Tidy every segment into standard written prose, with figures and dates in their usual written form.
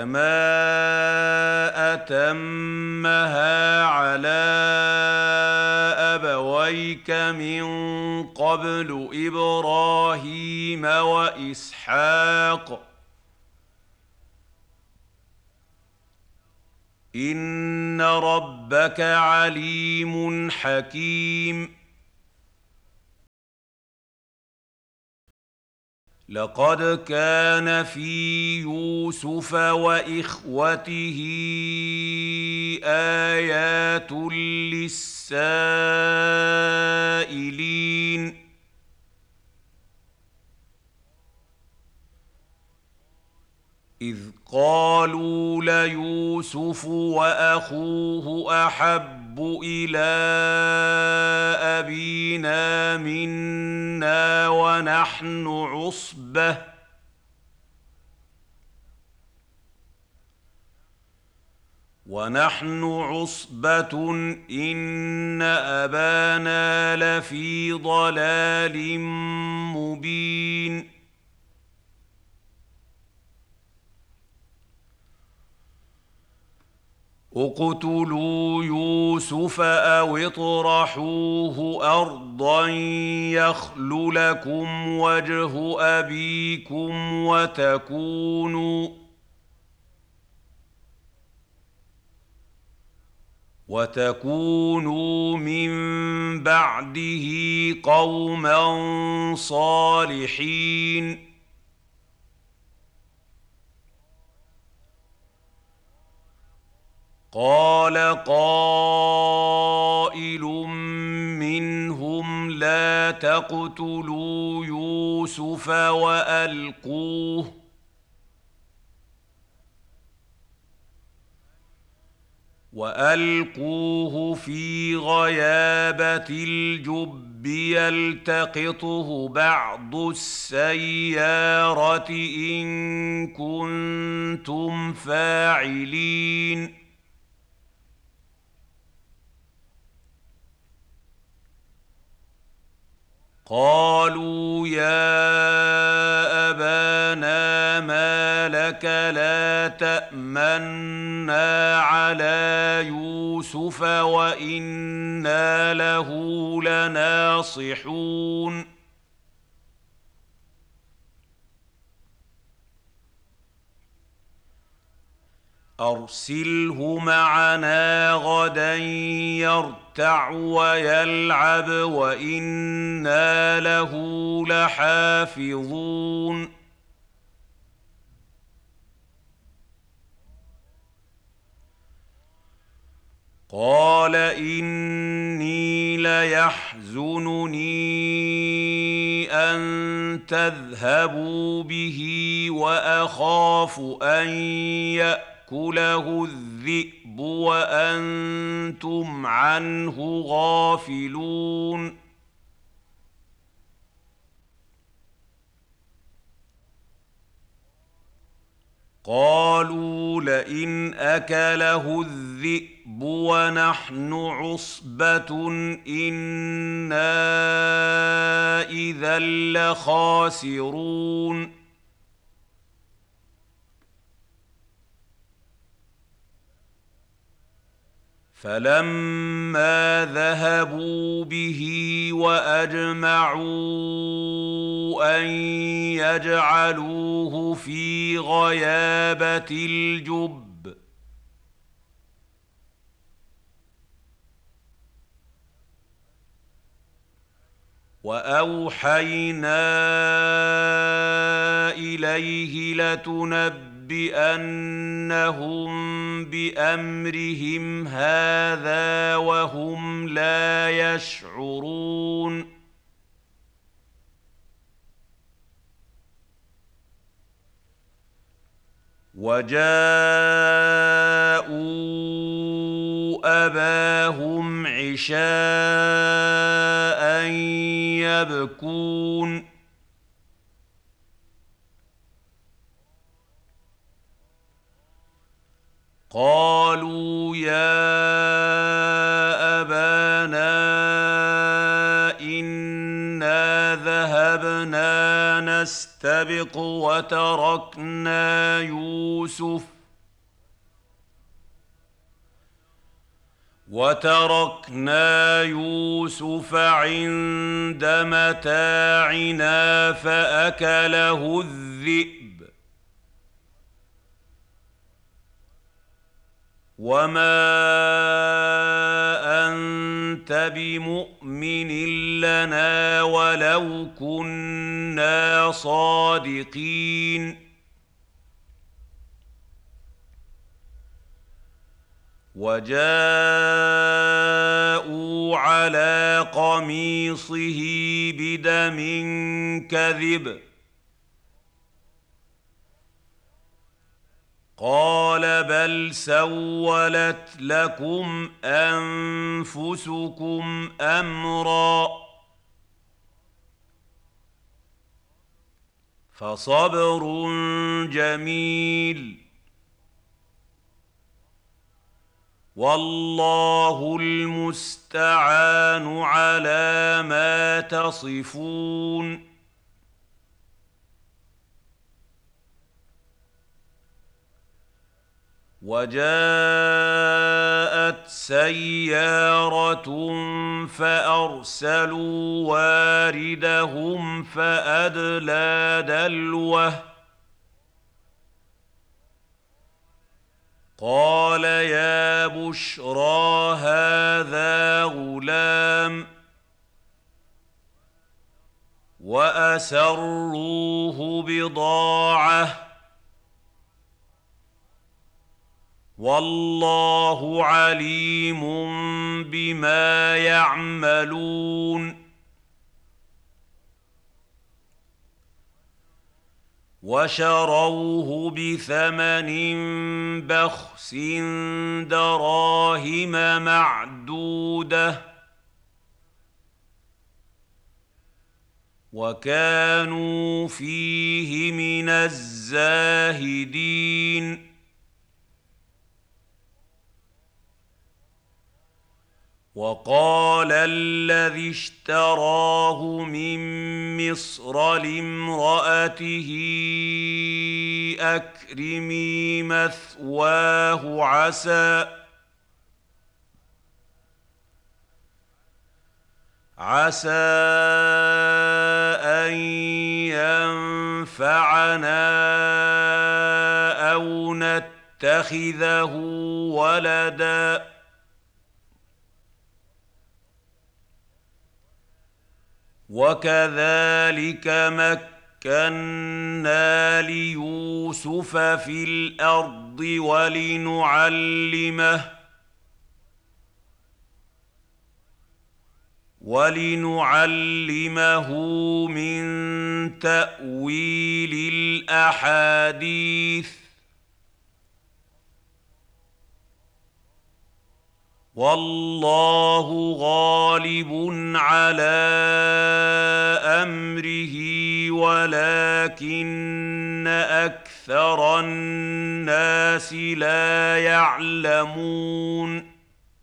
كما أتمها على أبويك من قبل إبراهيم وإسحاق إن ربك عليم حكيم. لقد كان في يوسف وإخوته آيات للسائلين إذ قالوا ليوسف وأخوه أحب إلى أبينا منا ونحن عصبة إن أبانا لفي ضلال مبين. اقتلوا يوسف أو اطرحوه أرضا يخل لكم وجه أبيكم وتكونوا من بعده قوما صالحين. قال قائل منهم لا تقتلوا يوسف وألقوه في غيابة الجب يلتقطه بعض السيارة إن كنتم فاعلين. قالوا يا أبانا ما لك لا تأمنا على يوسف وإنا له لناصحون. أرسله معنا غدا يرتع ويلعب وإنا له لحافظون. قال إني ليحزنني أن تذهبوا به وأخاف أن يأكله الذئب وأنتم عنه غافلون. قالوا لئن أكله الذئب ونحن عصبة إنا إذا لخاسرون. فلما ذهبوا به وأجمعوا أن يجعلوه في غيابة الجب وأوحينا إليه لتنبئنهم بأمرهم هذا وهم لا يشعرون. وجاءوا أباهم عشاء يبكون. قالوا يا أبانا إنا ذهبنا نستبق وتركنا يوسف وتركنا يوسف عند متاعنا فأكله الذئب وما أنت بمؤمن لنا ولو كنا صادقين وجاءوا على قميصه بدم كذب قال بل سولت لكم أنفسكم أمرا فصبر جميل والله المستعان على ما تصفون وجاءت سيارة فأرسلوا واردهم فأدلى دلوه قال يا بشرى هذا غلام وأسروه بضاعة والله عليم بما يعملون وشروه بثمن بخس دراهم معدودة وكانوا فيه من الزاهدين وقال الذي اشتراه من مصر لامرأته أكرمي مثواه عسى أن ينفعنا أو نتخذه ولداً وكذلك مكنا ليوسف في الأرض ولنعلمه من تأويل الأحاديث والله غالب على أمره ولكن أكثر الناس لا يعلمون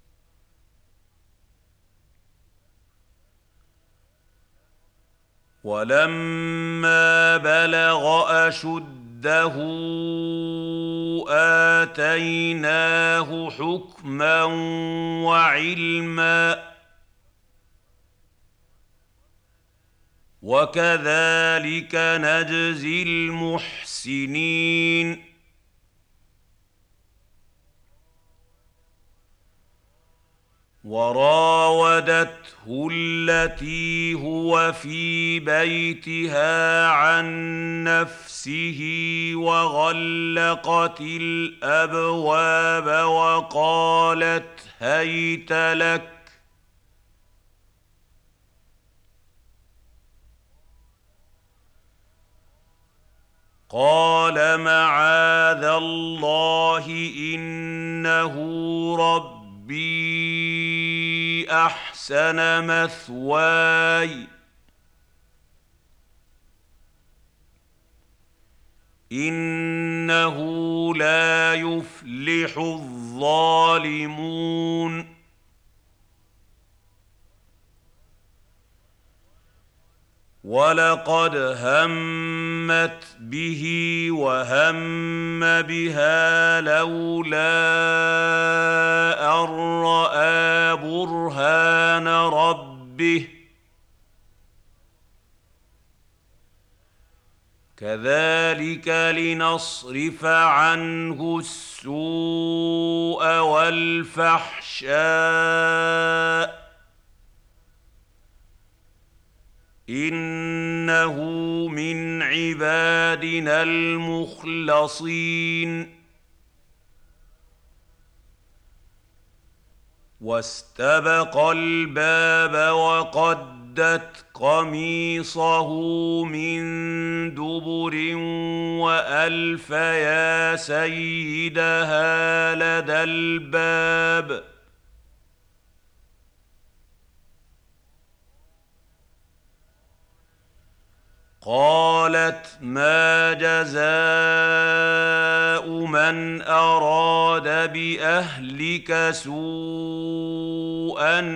ولما بلغ أشده آتيناه حكما وعلما وكذلك نجزي المحسنين وراودته التي هو في بيتها عن نفسه وغلقت الأبواب وقالت هيت لك قال معاذ الله إنه ربي أحسن مثواي إنه لا يفلح الظالمون ولقد همت به وهم بها لولا أن رأى برهان ربه كذلك لنصرف عنه السوء والفحشاء إنه من عبادنا المخلصين واستبق الباب وقدت قميصه من دبر وألف يا سيدها لدى الباب قالت ما جزاء من أراد بأهلك سوءا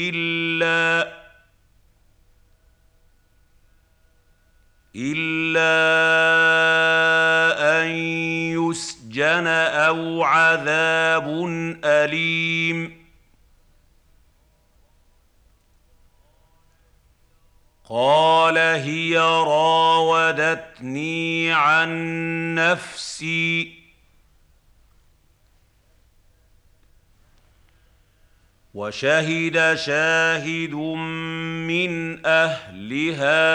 إلا أن يسجن أو عذاب أليم قال هي راودتني عن نفسي وشهد شاهد من أهلها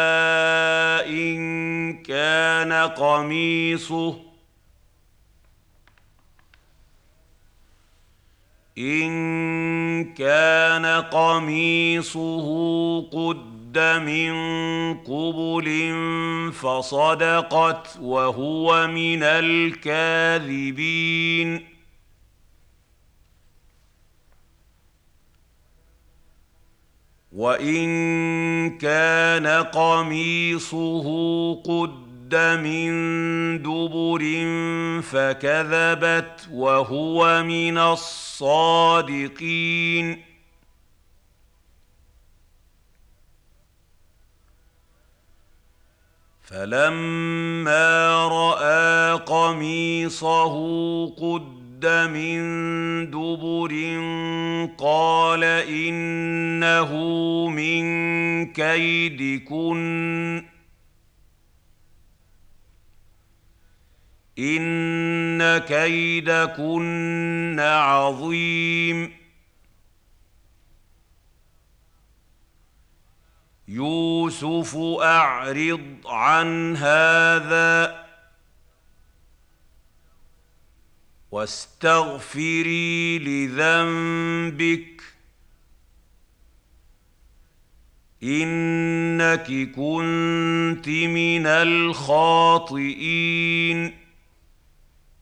إن كان قميصه قد من قبل فصدقت وهو من الكاذبين وإن كان قميصه قد من دبر فكذبت وهو من الصادقين فلما رأى قميصه قد من دبر قال إنه من كيدكن إن كيدكن عظيم يوسف أعرض عن هذا واستغفري لذنبك إنك كنت من الخاطئين